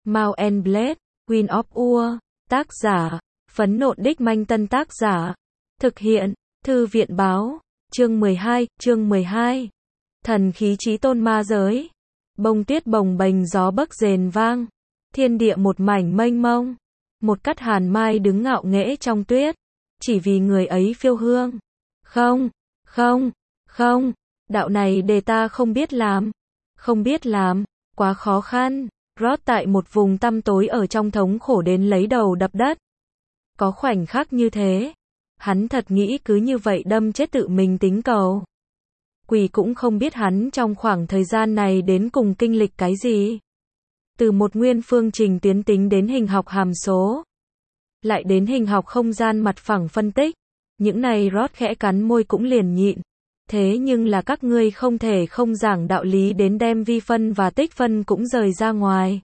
Mount and Blade, Queen of War, tác giả, Phấn Nộn Đích Manh Tân tác giả, thực hiện, Thư viện báo, chương 12, thần khí chí tôn ma giới, bông tuyết bồng bềnh gió bấc rền vang, thiên địa một mảnh mênh mông, một cắt hàn mai đứng ngạo nghễ trong tuyết, chỉ vì người ấy phiêu hương. Không, đạo này để ta không biết làm, quá khó khăn. Rod tại một vùng tăm tối ở trong thống khổ đến lấy đầu đập đất. Có khoảnh khắc như thế, hắn thật nghĩ cứ như vậy đâm chết tự mình tính cầu. Quỷ cũng không biết hắn trong khoảng thời gian này đến cùng kinh lịch cái gì. Từ một nguyên phương trình tuyến tính đến hình học hàm số, lại đến hình học không gian mặt phẳng phân tích, những này Rod khẽ cắn môi cũng liền nhịn. Thế nhưng là các ngươi không thể không giảng đạo lý đến đem vi phân và tích phân cũng rời ra ngoài.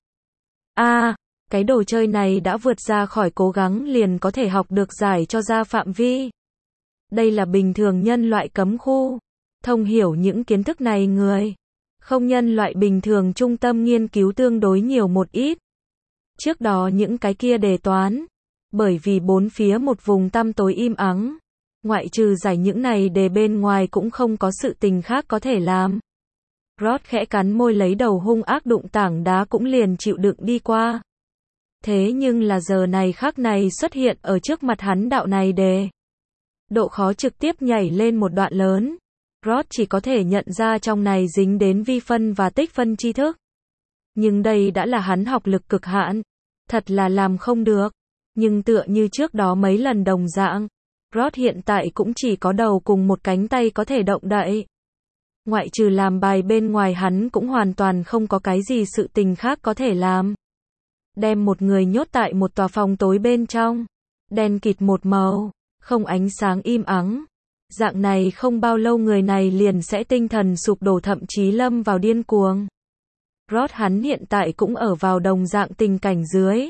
Cái đồ chơi này đã vượt ra khỏi cố gắng liền có thể học được giải cho ra phạm vi. Đây là bình thường nhân loại cấm khu. Thông hiểu những kiến thức này người không nhân loại bình thường trung tâm nghiên cứu tương đối nhiều một ít. Trước đó những cái kia đề toán, bởi vì bốn phía một vùng tăm tối im ắng, ngoại trừ giải những này đề bên ngoài cũng không có sự tình khác có thể làm. Rod khẽ cắn môi lấy đầu hung ác đụng tảng đá cũng liền chịu đựng đi qua. Thế nhưng là giờ này khắc này xuất hiện ở trước mặt hắn đạo này đề. Độ khó trực tiếp nhảy lên một đoạn lớn. Rod chỉ có thể nhận ra trong này dính đến vi phân và tích phân tri thức. Nhưng đây đã là hắn học lực cực hạn. Thật là làm không được. Nhưng tựa như trước đó mấy lần đồng dạng, Rod hiện tại cũng chỉ có đầu cùng một cánh tay có thể động đậy. Ngoại trừ làm bài bên ngoài hắn cũng hoàn toàn không có cái gì sự tình khác có thể làm. Đem một người nhốt tại một tòa phòng tối bên trong, đen kịt một màu, không ánh sáng im ắng. Dạng này không bao lâu người này liền sẽ tinh thần sụp đổ thậm chí lâm vào điên cuồng. Rod hắn hiện tại cũng ở vào đồng dạng tình cảnh dưới.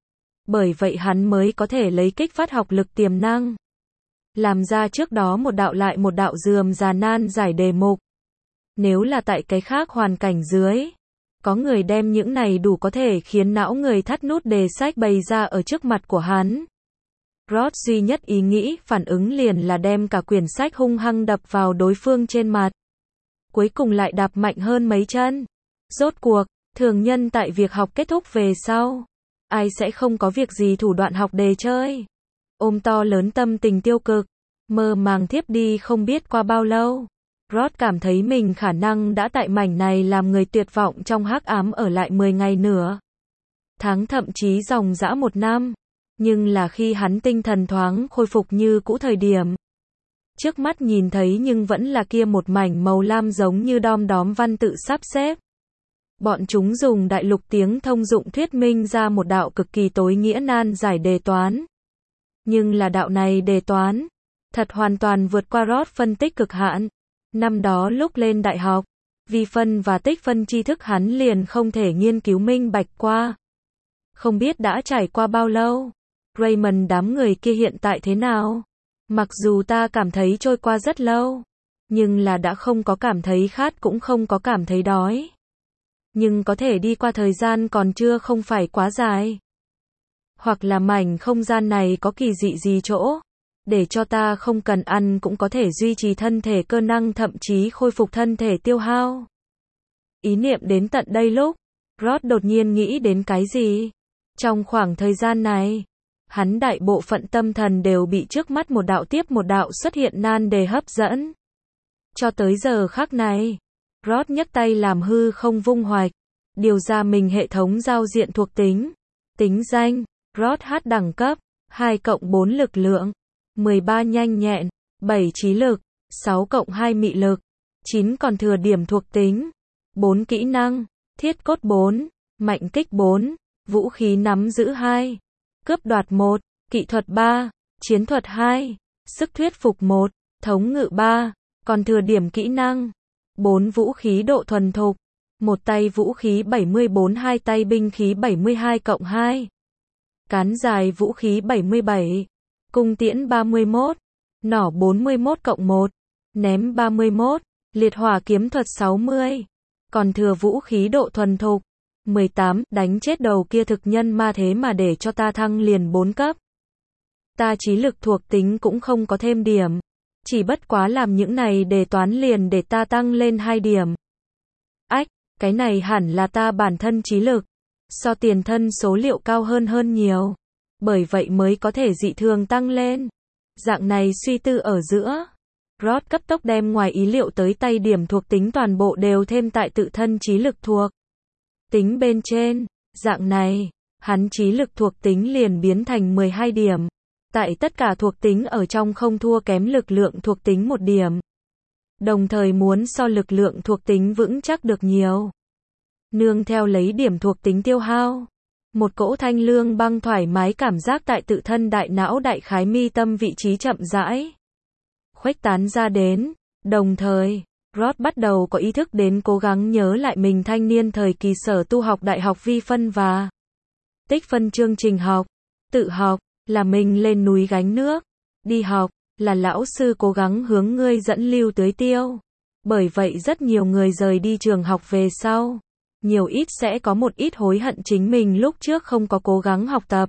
Bởi vậy hắn mới có thể lấy kích phát học lực tiềm năng. Làm ra trước đó một đạo lại một đạo rườm rà nan giải đề mục. Nếu là tại cái khác hoàn cảnh dưới, có người đem những này đủ có thể khiến não người thắt nút đề sách bày ra ở trước mặt của hắn. Rod duy nhất ý nghĩ phản ứng liền là đem cả quyển sách hung hăng đập vào đối phương trên mặt. Cuối cùng lại đạp mạnh hơn mấy chân. Rốt cuộc, thường nhân tại việc học kết thúc về sau, ai sẽ không có việc gì thủ đoạn học đề chơi. Ôm to lớn tâm tình tiêu cực, mơ màng thiếp đi không biết qua bao lâu. Rod cảm thấy mình khả năng đã tại mảnh này làm người tuyệt vọng trong hắc ám ở lại 10 ngày nữa. Tháng thậm chí dòng dã 1 năm. Nhưng là khi hắn tinh thần thoáng khôi phục như cũ thời điểm. Trước mắt nhìn thấy nhưng vẫn là kia một mảnh màu lam giống như đom đóm văn tự sắp xếp. Bọn chúng dùng đại lục tiếng thông dụng thuyết minh ra một đạo cực kỳ tối nghĩa nan giải đề toán. Nhưng là đạo này đề toán, thật hoàn toàn vượt qua Rod phân tích cực hạn. Năm đó lúc lên đại học, vi phân và tích phân tri thức hắn liền không thể nghiên cứu minh bạch qua. Không biết đã trải qua bao lâu, Raymond đám người kia hiện tại thế nào? Mặc dù ta cảm thấy trôi qua rất lâu, nhưng là đã không có cảm thấy khát cũng không có cảm thấy đói. Nhưng có thể đi qua thời gian còn chưa không phải quá dài. Hoặc là mảnh không gian này có kỳ dị gì chỗ, để cho ta không cần ăn cũng có thể duy trì thân thể cơ năng thậm chí khôi phục thân thể tiêu hao. Ý niệm đến tận đây lúc, Rod đột nhiên nghĩ đến cái gì? Trong khoảng thời gian này, hắn đại bộ phận tâm thần đều bị trước mắt một đạo tiếp một đạo xuất hiện nan đề hấp dẫn. Cho tới giờ khắc này, Rod nhấc tay làm hư không vung hoạch, điều ra mình hệ thống giao diện thuộc tính. Tính danh, Rod H đẳng cấp, 2+4 lực lượng, 13 nhanh nhẹn, 7 trí lực, 6+2 mị lực, 9 còn thừa điểm thuộc tính, 4 kỹ năng, thiết cốt 4, mạnh kích 4, vũ khí nắm giữ 2, cướp đoạt 1, kỹ thuật 3, chiến thuật 2, sức thuyết phục 1, thống ngự 3, còn thừa điểm kỹ năng, 4 vũ khí độ thuần thục, một tay vũ khí 74 hai tay binh khí 72+2, cán dài vũ khí 77, cung tiễn 31, nỏ 41+1, ném 31, liệt hỏa kiếm thuật 60, còn thừa vũ khí độ thuần thục, 18. Đánh chết đầu kia thực nhân ma thế mà để cho ta thăng liền 4 cấp. Ta trí lực thuộc tính cũng không có thêm điểm. Chỉ bất quá làm những này đề toán liền để ta tăng lên 2 điểm. Ách, cái này hẳn là ta bản thân trí lực. So tiền thân số liệu cao hơn nhiều. Bởi vậy mới có thể dị thường tăng lên. Dạng này suy tư ở giữa. Rod cấp tốc đem ngoài ý liệu tới tay điểm thuộc tính toàn bộ đều thêm tại tự thân trí lực thuộc tính bên trên. Dạng này, hắn trí lực thuộc tính liền biến thành 12 điểm. Tại tất cả thuộc tính ở trong không thua kém lực lượng thuộc tính 1 điểm. Đồng thời muốn so lực lượng thuộc tính vững chắc được nhiều. Nương theo lấy điểm thuộc tính tiêu hao. Một cỗ thanh lương băng thoải mái cảm giác tại tự thân đại não đại khái mi tâm vị trí chậm rãi khuếch tán ra đến. Đồng thời, Rod bắt đầu có ý thức đến cố gắng nhớ lại mình thanh niên thời kỳ sở tu học đại học vi phân và tích phân chương trình học. Tự học là mình lên núi gánh nước. Đi học là lão sư cố gắng hướng ngươi dẫn lưu tưới tiêu. Bởi vậy rất nhiều người rời đi trường học về sau. Nhiều ít sẽ có một ít hối hận chính mình lúc trước không có cố gắng học tập.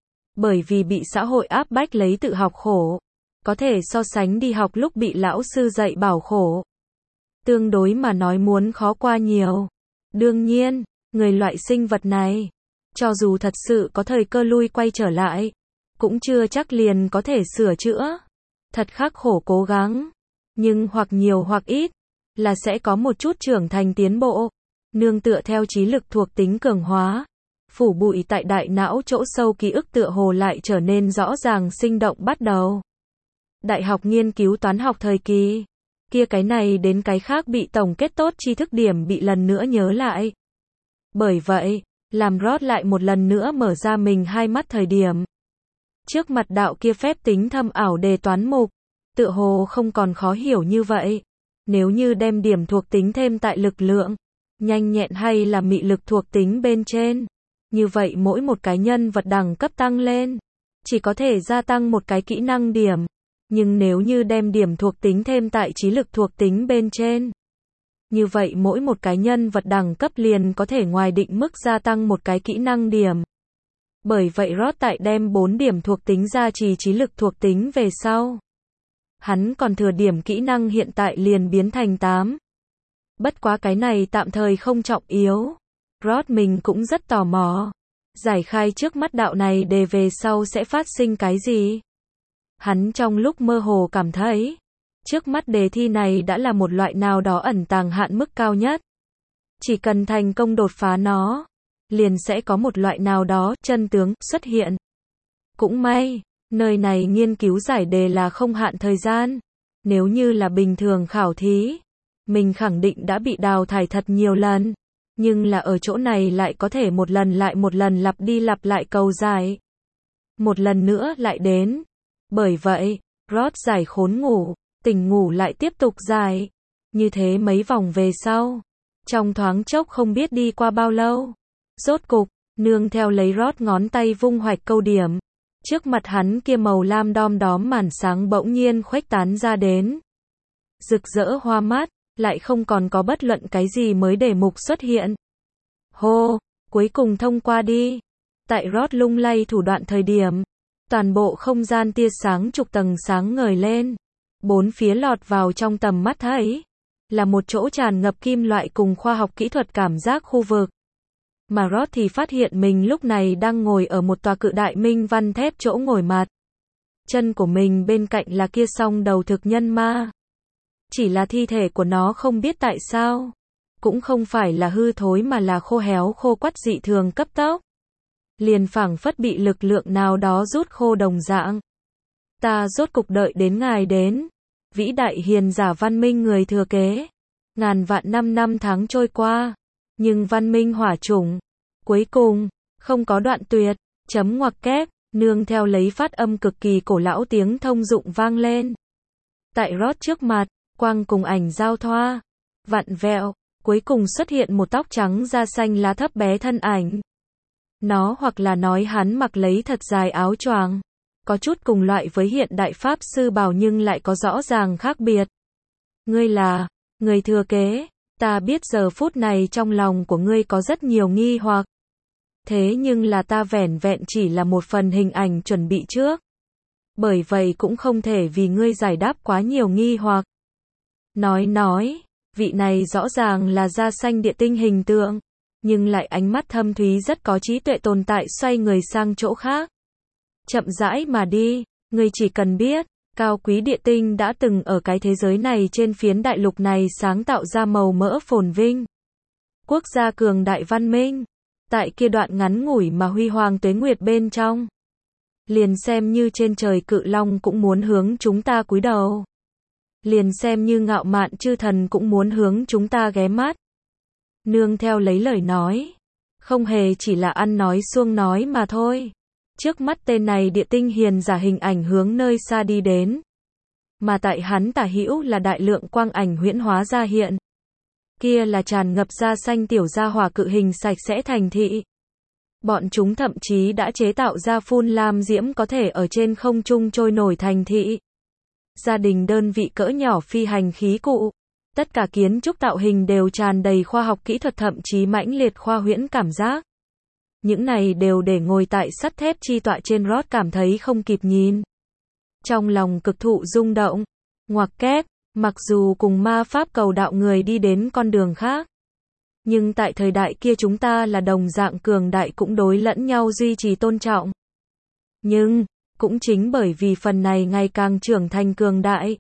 Bởi vì bị xã hội áp bách lấy tự học khổ. Có thể so sánh đi học lúc bị lão sư dạy bảo khổ. Tương đối mà nói muốn khó qua nhiều. Đương nhiên, người loại sinh vật này, cho dù thật sự có thời cơ lui quay trở lại, cũng chưa chắc liền có thể sửa chữa. Thật khắc khổ cố gắng. Nhưng hoặc nhiều hoặc ít, là sẽ có một chút trưởng thành tiến bộ. Nương tựa theo trí lực thuộc tính cường hóa. Phủ bụi tại đại não chỗ sâu ký ức tựa hồ lại trở nên rõ ràng sinh động bắt đầu. Đại học nghiên cứu toán học thời kỳ. Kia cái này đến cái khác bị tổng kết tốt tri thức điểm bị lần nữa nhớ lại. Bởi vậy, làm Rod lại một lần nữa mở ra mình hai mắt thời điểm. Trước mặt đạo kia phép tính thâm ảo đề toán mục. Tựa hồ không còn khó hiểu như vậy. Nếu như đem điểm thuộc tính thêm tại lực lượng, nhanh nhẹn hay là mị lực thuộc tính bên trên. Như vậy mỗi một cái nhân vật đẳng cấp tăng lên, chỉ có thể gia tăng một cái kỹ năng điểm. Nhưng nếu như đem điểm thuộc tính thêm tại trí lực thuộc tính bên trên, như vậy mỗi một cái nhân vật đẳng cấp liền có thể ngoài định mức gia tăng một cái kỹ năng điểm. Bởi vậy Rod tại đem 4 điểm thuộc tính gia trì trí lực thuộc tính về sau. Hắn còn thừa điểm kỹ năng hiện tại liền biến thành 8. Bất quá cái này tạm thời không trọng yếu. Rod mình cũng rất tò mò. Giải khai trước mắt đạo này để về sau sẽ phát sinh cái gì? Hắn trong lúc mơ hồ cảm thấy, trước mắt đề thi này đã là một loại nào đó ẩn tàng hạn mức cao nhất. Chỉ cần thành công đột phá nó, liền sẽ có một loại nào đó chân tướng xuất hiện. Cũng may, nơi này nghiên cứu giải đề là không hạn thời gian. Nếu như là bình thường khảo thí, mình khẳng định đã bị đào thải thật nhiều lần. Nhưng là ở chỗ này lại có thể một lần lại một lần lặp đi lặp lại cầu giải. Một lần nữa lại đến. Bởi vậy, Rod giải khốn ngủ, tỉnh ngủ lại tiếp tục giải. Như thế mấy vòng về sau. Trong thoáng chốc không biết đi qua bao lâu. Rốt cục, nương theo lấy Rod ngón tay vung hoạch câu điểm. Trước mặt hắn kia màu lam đom đóm màn sáng bỗng nhiên khuếch tán ra đến. Rực rỡ hoa mắt, lại không còn có bất luận cái gì mới đề mục xuất hiện. Hô, cuối cùng thông qua đi. Tại Rod lung lay thủ đoạn thời điểm, toàn bộ không gian tia sáng chục tầng sáng ngời lên. Bốn phía lọt vào trong tầm mắt thấy. Là một chỗ tràn ngập kim loại cùng khoa học kỹ thuật cảm giác khu vực. Mà Rod thì phát hiện mình lúc này đang ngồi ở một tòa cự đại minh văn thép chỗ ngồi mặt. Chân của mình bên cạnh là kia song đầu thực nhân ma. Chỉ là thi thể của nó không biết tại sao. Cũng không phải là hư thối mà là khô héo khô quắt dị thường cấp tốc. Liền phảng phất bị lực lượng nào đó rút khô đồng dạng. Ta rốt cục đợi đến ngài đến. Vĩ đại hiền giả văn minh người thừa kế. Ngàn vạn năm tháng trôi qua. Nhưng văn minh hỏa chủng. Cuối cùng, không có đoạn tuyệt. Chấm ngoặc kép, nương theo lấy phát âm cực kỳ cổ lão tiếng thông dụng vang lên. Tại Rod trước mặt, quang cùng ảnh giao thoa. Vặn vẹo, cuối cùng xuất hiện một tóc trắng da xanh lá thấp bé thân ảnh. Nó hoặc là nói hắn mặc lấy thật dài áo choàng. Có chút cùng loại với hiện đại pháp sư bào nhưng lại có rõ ràng khác biệt. Ngươi là người thừa kế. Ta biết giờ phút này trong lòng của ngươi có rất nhiều nghi hoặc. Thế nhưng là ta vẻn vẹn chỉ là một phần hình ảnh chuẩn bị trước. Bởi vậy cũng không thể vì ngươi giải đáp quá nhiều nghi hoặc. Nói, vị này rõ ràng là da xanh địa tinh hình tượng, nhưng lại ánh mắt thâm thúy rất có trí tuệ tồn tại xoay người sang chỗ khác. Chậm rãi mà đi, ngươi chỉ cần biết, cao quý địa tinh đã từng ở cái thế giới này trên phiến đại lục này sáng tạo ra màu mỡ phồn vinh. Quốc gia cường đại văn minh, tại kia đoạn ngắn ngủi mà huy hoàng tuế nguyệt bên trong. Liền xem như trên trời cự long cũng muốn hướng chúng ta cúi đầu. Liền xem như ngạo mạn chư thần cũng muốn hướng chúng ta ghé mắt. Nương theo lấy lời nói, không hề chỉ là ăn nói suông nói mà thôi. Trước mắt tên này địa tinh hiền giả hình ảnh hướng nơi xa đi đến. Mà tại hắn tả hữu là đại lượng quang ảnh huyễn hóa ra hiện. Kia là tràn ngập da xanh tiểu gia hỏa cự hình sạch sẽ thành thị. Bọn chúng thậm chí đã chế tạo ra phun lam diễm có thể ở trên không trung trôi nổi thành thị. Gia đình đơn vị cỡ nhỏ phi hành khí cụ. Tất cả kiến trúc tạo hình đều tràn đầy khoa học kỹ thuật thậm chí mãnh liệt khoa huyễn cảm giác. Những này đều để ngồi tại sắt thép chi tọa trên Rod cảm thấy không kịp nhìn. Trong lòng cực thụ rung động. Ngoặc kép, mặc dù cùng ma pháp cầu đạo người đi đến con đường khác. Nhưng tại thời đại kia chúng ta là đồng dạng cường đại cũng đối lẫn nhau duy trì tôn trọng. Nhưng, cũng chính bởi vì phần này ngày càng trưởng thành cường đại.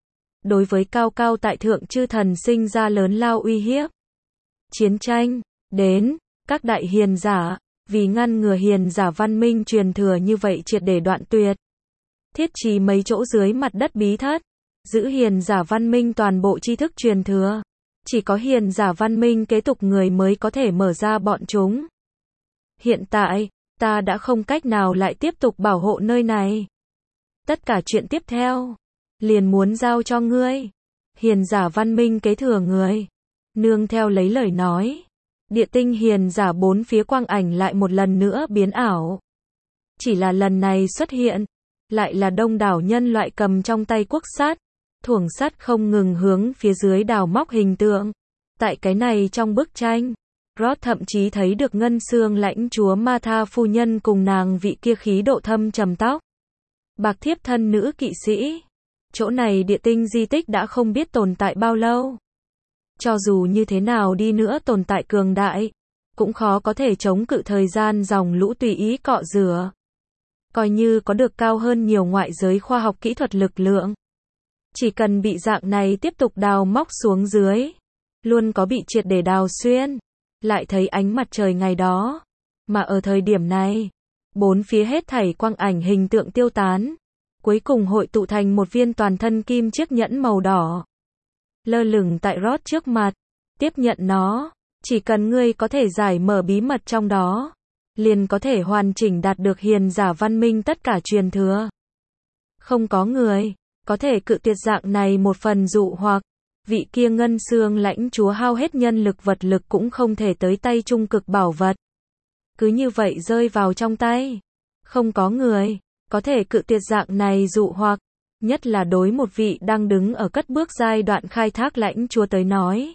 Đối với cao cao tại thượng chư thần sinh ra lớn lao uy hiếp. Chiến tranh, đến, các đại hiền giả, vì ngăn ngừa hiền giả văn minh truyền thừa như vậy triệt để đoạn tuyệt. Thiết trí mấy chỗ dưới mặt đất bí thất, giữ hiền giả văn minh toàn bộ tri thức truyền thừa. Chỉ có hiền giả văn minh kế tục người mới có thể mở ra bọn chúng. Hiện tại, ta đã không cách nào lại tiếp tục bảo hộ nơi này. Tất cả chuyện tiếp theo, liền muốn giao cho ngươi. Hiền giả văn minh kế thừa người. Nương theo lấy lời nói. Địa tinh hiền giả bốn phía quang ảnh lại một lần nữa biến ảo. Chỉ là lần này xuất hiện, lại là đông đảo nhân loại cầm trong tay cuốc sắt. Thuồng sắt không ngừng hướng phía dưới đào móc hình tượng. Tại cái này trong bức tranh, Rod thậm chí thấy được ngân xương lãnh chúa Martha phu nhân cùng nàng vị kia khí độ thâm trầm tóc. Bạc thiếp thân nữ kỵ sĩ. Chỗ này địa tinh di tích đã không biết tồn tại bao lâu. Cho dù như thế nào đi nữa tồn tại cường đại, cũng khó có thể chống cự thời gian dòng lũ tùy ý cọ rửa. Coi như có được cao hơn nhiều ngoại giới khoa học kỹ thuật lực lượng. Chỉ cần bị dạng này tiếp tục đào móc xuống dưới, luôn có bị triệt để đào xuyên, lại thấy ánh mặt trời ngày đó. Mà ở thời điểm này, bốn phía hết thảy quang ảnh hình tượng tiêu tán, cuối cùng hội tụ thành một viên toàn thân kim chiếc nhẫn màu đỏ. Lơ lửng tại Rod trước mặt, tiếp nhận nó, chỉ cần ngươi có thể giải mở bí mật trong đó, liền có thể hoàn chỉnh đạt được hiền giả văn minh tất cả truyền thừa. Không có người có thể cự tuyệt dạng này một phần dụ hoặc, vị kia ngân xương lãnh chúa hao hết nhân lực vật lực cũng không thể tới tay trung cực bảo vật. Cứ như vậy rơi vào trong tay. Không có người có thể cự tuyệt dạng này dụ hoặc, nhất là đối một vị đang đứng ở cất bước giai đoạn khai thác lãnh chúa tới nói.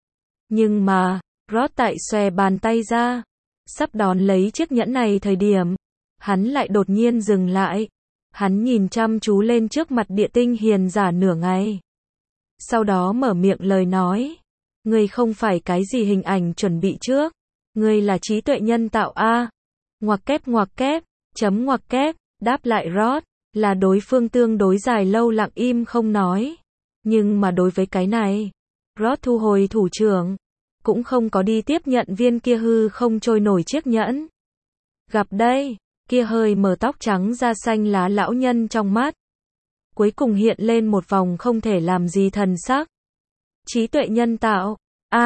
Nhưng mà, Rod tại xòe bàn tay ra, sắp đón lấy chiếc nhẫn này thời điểm, hắn lại đột nhiên dừng lại. Hắn nhìn chăm chú lên trước mặt địa tinh hiền giả nửa ngày. Sau đó mở miệng lời nói. Ngươi không phải cái gì hình ảnh chuẩn bị trước. Ngươi là trí tuệ nhân tạo a. Ngoặc kép, chấm ngoặc kép, đáp lại Rod, là đối phương tương đối dài lâu lặng im không nói. Nhưng mà đối với cái này, Rod thu hồi thủ trưởng, cũng không có đi tiếp nhận viên kia hư không trôi nổi chiếc nhẫn. Gặp đây. Kia hơi mờ tóc trắng da xanh lá lão nhân trong mắt. Cuối cùng hiện lên một vòng không thể làm gì thần sắc. Trí tuệ nhân tạo.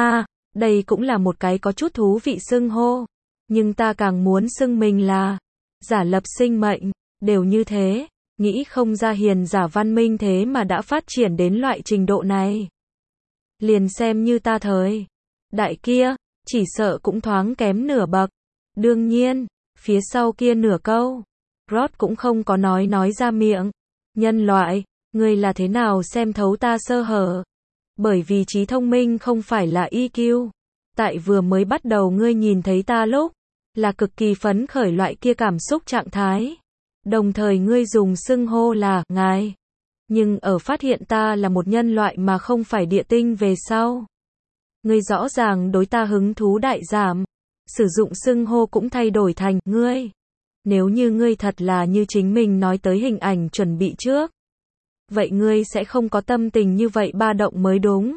Đây cũng là một cái có chút thú vị xưng hô. Nhưng ta càng muốn xưng mình là giả lập sinh mệnh. Đều như thế. Nghĩ không ra hiền giả văn minh thế mà đã phát triển đến loại trình độ này. Liền xem như ta thời đại kia, chỉ sợ cũng thoáng kém nửa bậc. Đương nhiên. Phía sau kia nửa câu, Rod cũng không có nói ra miệng. Nhân loại, ngươi là thế nào xem thấu ta sơ hở? Bởi vì trí thông minh không phải là EQ. Tại vừa mới bắt đầu ngươi nhìn thấy ta lúc, là cực kỳ phấn khởi loại kia cảm xúc trạng thái. Đồng thời ngươi dùng xưng hô là ngài. Nhưng ở phát hiện ta là một nhân loại mà không phải địa tinh về sau, ngươi rõ ràng đối ta hứng thú đại giảm. Sử dụng xưng hô cũng thay đổi thành ngươi. Nếu như ngươi thật là như chính mình nói tới hình ảnh chuẩn bị trước, vậy ngươi sẽ không có tâm tình như vậy ba động mới đúng.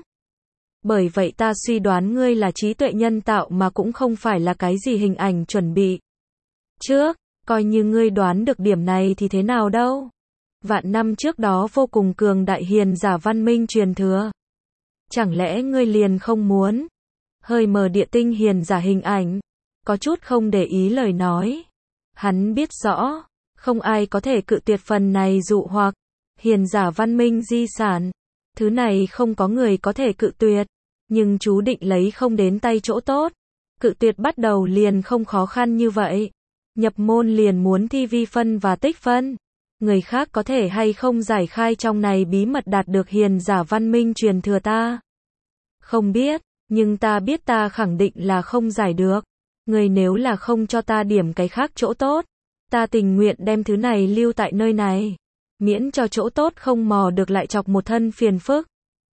Bởi vậy ta suy đoán ngươi là trí tuệ nhân tạo mà cũng không phải là cái gì hình ảnh chuẩn bị trước. Coi như ngươi đoán được điểm này thì thế nào đâu. Vạn năm trước đó vô cùng cường đại hiền giả văn minh truyền thừa. Chẳng lẽ ngươi liền không muốn? Hơi mờ địa tinh hiền giả hình ảnh. Có chút không để ý lời nói. Hắn biết rõ, không ai có thể cự tuyệt phần này dụ hoặc. Hiền giả văn minh di sản. Thứ này không có người có thể cự tuyệt. Nhưng chú định lấy không đến tay chỗ tốt. Cự tuyệt bắt đầu liền không khó khăn như vậy. Nhập môn liền muốn thi vi phân và tích phân. Người khác có thể hay không giải khai trong này bí mật đạt được hiền giả văn minh truyền thừa ta? Không biết, nhưng ta biết ta khẳng định là không giải được. Người nếu là không cho ta điểm cái khác chỗ tốt, ta tình nguyện đem thứ này lưu tại nơi này. Miễn cho chỗ tốt không mò được lại chọc một thân phiền phức.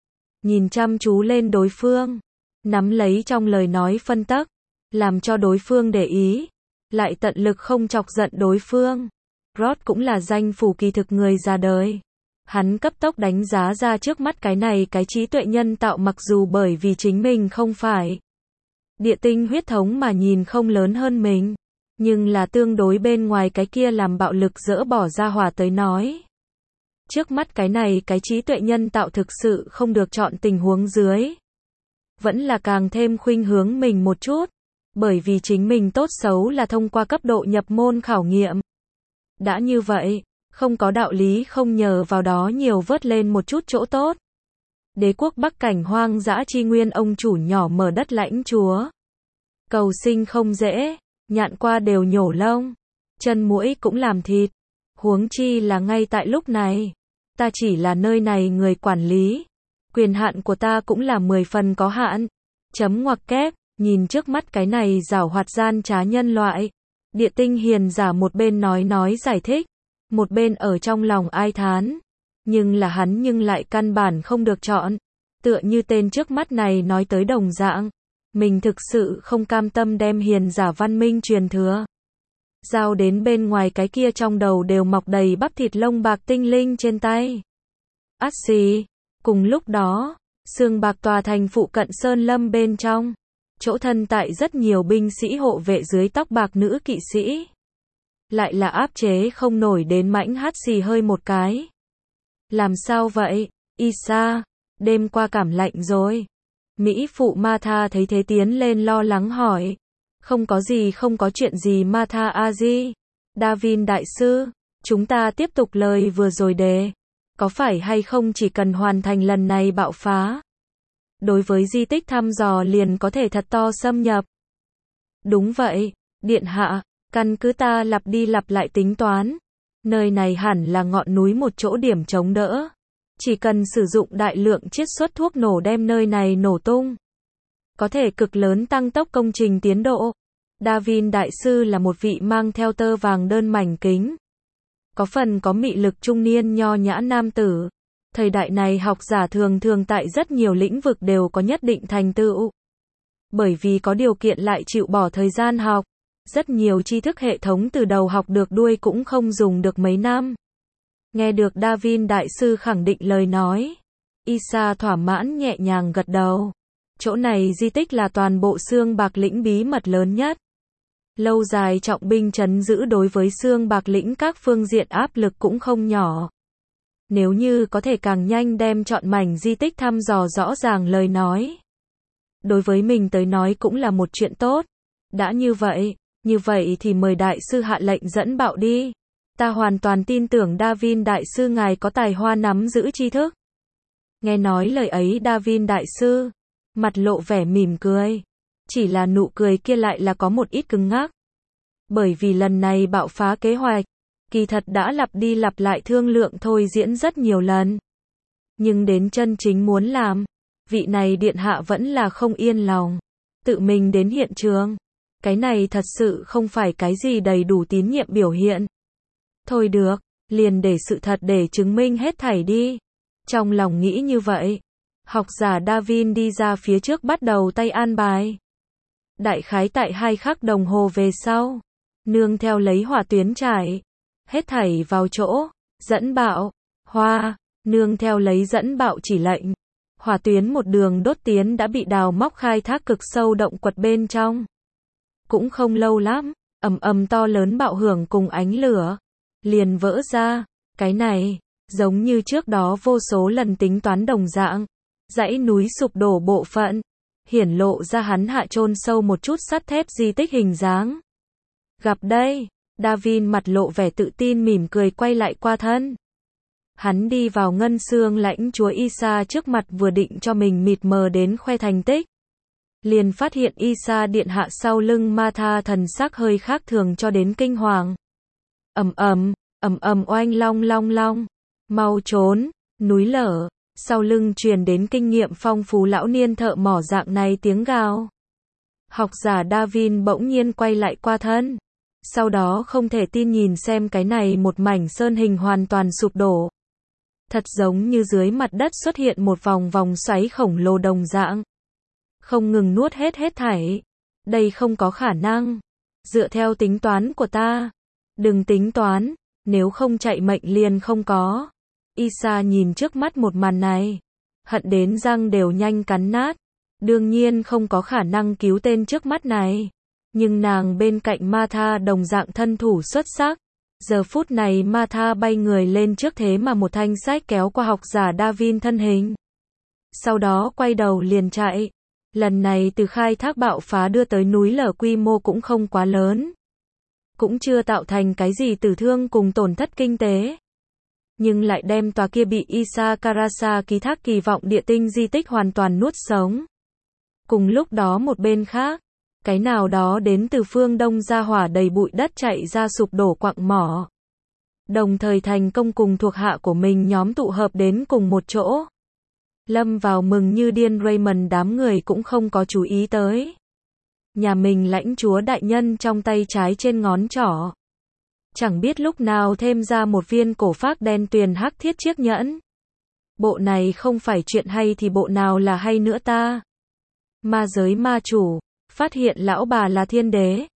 Nhìn chăm chú lên đối phương, nắm lấy trong lời nói phân tắc, làm cho đối phương để ý, lại tận lực không chọc giận đối phương. Rod cũng là danh phủ kỳ thực người ra đời. Hắn cấp tốc đánh giá ra trước mắt cái này cái trí tuệ nhân tạo mặc dù bởi vì chính mình không phải địa tinh huyết thống mà nhìn không lớn hơn mình, nhưng là tương đối bên ngoài cái kia làm bạo lực dỡ bỏ ra hỏa tới nói. Trước mắt cái này cái trí tuệ nhân tạo thực sự không được chọn tình huống dưới. Vẫn là càng thêm khuynh hướng mình một chút. Bởi vì chính mình tốt xấu là thông qua cấp độ nhập môn khảo nghiệm. Đã như vậy, không có đạo lý không nhờ vào đó nhiều vớt lên một chút chỗ tốt. Đế quốc Bắc Cảnh hoang dã chi nguyên ông chủ nhỏ mở đất lãnh chúa. Cầu sinh không dễ, nhạn qua đều nhổ lông. Chân muỗi cũng làm thịt. Huống chi là ngay tại lúc này. Ta chỉ là nơi này người quản lý. Quyền hạn của ta cũng là 10 phần có hạn. Chấm ngoặc kép, nhìn trước mắt cái này giảo hoạt gian trá nhân loại. Địa tinh hiền giả một bên nói giải thích. Một bên ở trong lòng ai thán. Nhưng là hắn nhưng lại căn bản không được chọn. Tựa như tên trước mắt này nói tới đồng dạng. Mình thực sự không cam tâm đem hiền giả văn minh truyền thừa. Giao đến bên ngoài cái kia trong đầu đều mọc đầy bắp thịt lông bạc tinh linh trên tay. Át xì. Cùng lúc đó, xương bạc tòa thành phụ cận sơn lâm bên trong. Chỗ thân tại rất nhiều binh sĩ hộ vệ dưới tóc bạc nữ kỵ sĩ. Lại là áp chế không nổi đến mãnh hát xì hơi một cái. Làm sao vậy, Isa? Đêm qua cảm lạnh rồi. Mỹ phụ Martha thấy thế tiến lên lo lắng hỏi. Không có chuyện gì Martha A-di. Davin đại sư, chúng ta tiếp tục lời vừa rồi đề. Có phải hay không chỉ cần hoàn thành lần này bạo phá? Đối với di tích thăm dò liền có thể thật to xâm nhập. Đúng vậy, điện hạ, căn cứ ta lặp đi lặp lại tính toán. Nơi này hẳn là ngọn núi một chỗ điểm chống đỡ. Chỉ cần sử dụng đại lượng chiết xuất thuốc nổ đem nơi này nổ tung. Có thể cực lớn tăng tốc công trình tiến độ. Davin đại sư là một vị mang theo tơ vàng đơn mảnh kính. Có phần có mị lực trung niên nho nhã nam tử. Thời đại này học giả thường tại rất nhiều lĩnh vực đều có nhất định thành tựu. Bởi vì có điều kiện lại chịu bỏ thời gian học. Rất nhiều tri thức hệ thống từ đầu học được đuôi cũng không dùng được mấy năm. Nghe được Davin đại sư khẳng định lời nói. Isa thỏa mãn nhẹ nhàng gật đầu. Chỗ này di tích là toàn bộ xương bạc lĩnh bí mật lớn nhất. Lâu dài trọng binh trấn giữ đối với xương bạc lĩnh các phương diện áp lực cũng không nhỏ. Nếu như có thể càng nhanh đem chọn mảnh di tích thăm dò rõ ràng lời nói. Đối với mình tới nói cũng là một chuyện tốt. Đã như vậy thì mời đại sư hạ lệnh dẫn bạo đi. Ta hoàn toàn tin tưởng Davin đại sư ngài có tài hoa nắm giữ tri thức. Nghe nói lời ấy Davin đại sư, mặt lộ vẻ mỉm cười. Chỉ là nụ cười kia lại là có một ít cứng ngắc. Bởi vì lần này bạo phá kế hoạch, kỳ thật đã lặp đi lặp lại thương lượng thôi diễn rất nhiều lần. Nhưng đến chân chính muốn làm, vị này điện hạ vẫn là không yên lòng. Tự mình đến hiện trường. Cái này thật sự không phải cái gì đầy đủ tín nhiệm biểu hiện. Thôi được, liền để sự thật để chứng minh hết thảy đi. Trong lòng nghĩ như vậy, học giả Darwin đi ra phía trước bắt đầu tay an bài. Đại khái tại 2 khắc đồng hồ về sau, nương theo lấy hỏa tuyến trải, hết thảy vào chỗ, dẫn bạo, hoa, nương theo lấy dẫn bạo chỉ lệnh. Hỏa tuyến một đường đốt tiến đã bị đào móc khai thác cực sâu động quật bên trong. Cũng không lâu lắm, ầm to lớn bạo hưởng cùng ánh lửa, liền vỡ ra. Cái này, giống như trước đó vô số lần tính toán đồng dạng. Dãy núi sụp đổ bộ phận, hiển lộ ra hắn hạ chôn sâu một chút sắt thép di tích hình dáng. Gặp đây, Darwin mặt lộ vẻ tự tin mỉm cười quay lại qua thân. Hắn đi vào ngân xương lãnh chúa Isa trước mặt vừa định cho mình mịt mờ đến khoe thành tích. Liền phát hiện Isa điện hạ sau lưng Martha thần sắc hơi khác thường cho đến kinh hoàng. Oanh long long long. Mau trốn, núi lở. Sau lưng truyền đến kinh nghiệm phong phú lão niên thợ mỏ dạng này tiếng gào. Học giả Darwin bỗng nhiên quay lại qua thân. Sau đó không thể tin nhìn xem cái này một mảnh sơn hình hoàn toàn sụp đổ. Thật giống như dưới mặt đất xuất hiện một vòng vòng xoáy khổng lồ đồng dạng. Không ngừng nuốt hết thảy. Đây không có khả năng. Dựa theo tính toán của ta. Đừng tính toán, nếu không chạy mệnh liền không có. Isa nhìn trước mắt một màn này. Hận đến răng đều nhanh cắn nát. Đương nhiên không có khả năng cứu tên trước mắt này. Nhưng nàng bên cạnh Martha đồng dạng thân thủ xuất sắc. Giờ phút này Martha bay người lên trước thế mà một thanh sách kéo qua học giả Darwin thân hình. Sau đó quay đầu liền chạy. Lần này từ khai thác bạo phá đưa tới núi lở quy mô cũng không quá lớn. Cũng chưa tạo thành cái gì tử thương cùng tổn thất kinh tế. Nhưng lại đem tòa kia bị Isa Karasa ký thác kỳ vọng địa tinh di tích hoàn toàn nuốt sống. Cùng lúc đó một bên khác, cái nào đó đến từ phương Đông ra hỏa đầy bụi đất chạy ra sụp đổ quặng mỏ. Đồng thời thành công cùng thuộc hạ của mình nhóm tụ hợp đến cùng một chỗ. Lâm vào mừng như điên Raymond đám người cũng không có chú ý tới. Nhà mình lãnh chúa đại nhân trong tay trái trên ngón trỏ. Chẳng biết lúc nào thêm ra một viên cổ phác đen tuyền hắc thiết chiếc nhẫn. Bộ này không phải chuyện hay thì bộ nào là hay nữa ta. Ma giới ma chủ, phát hiện lão bà là thiên đế.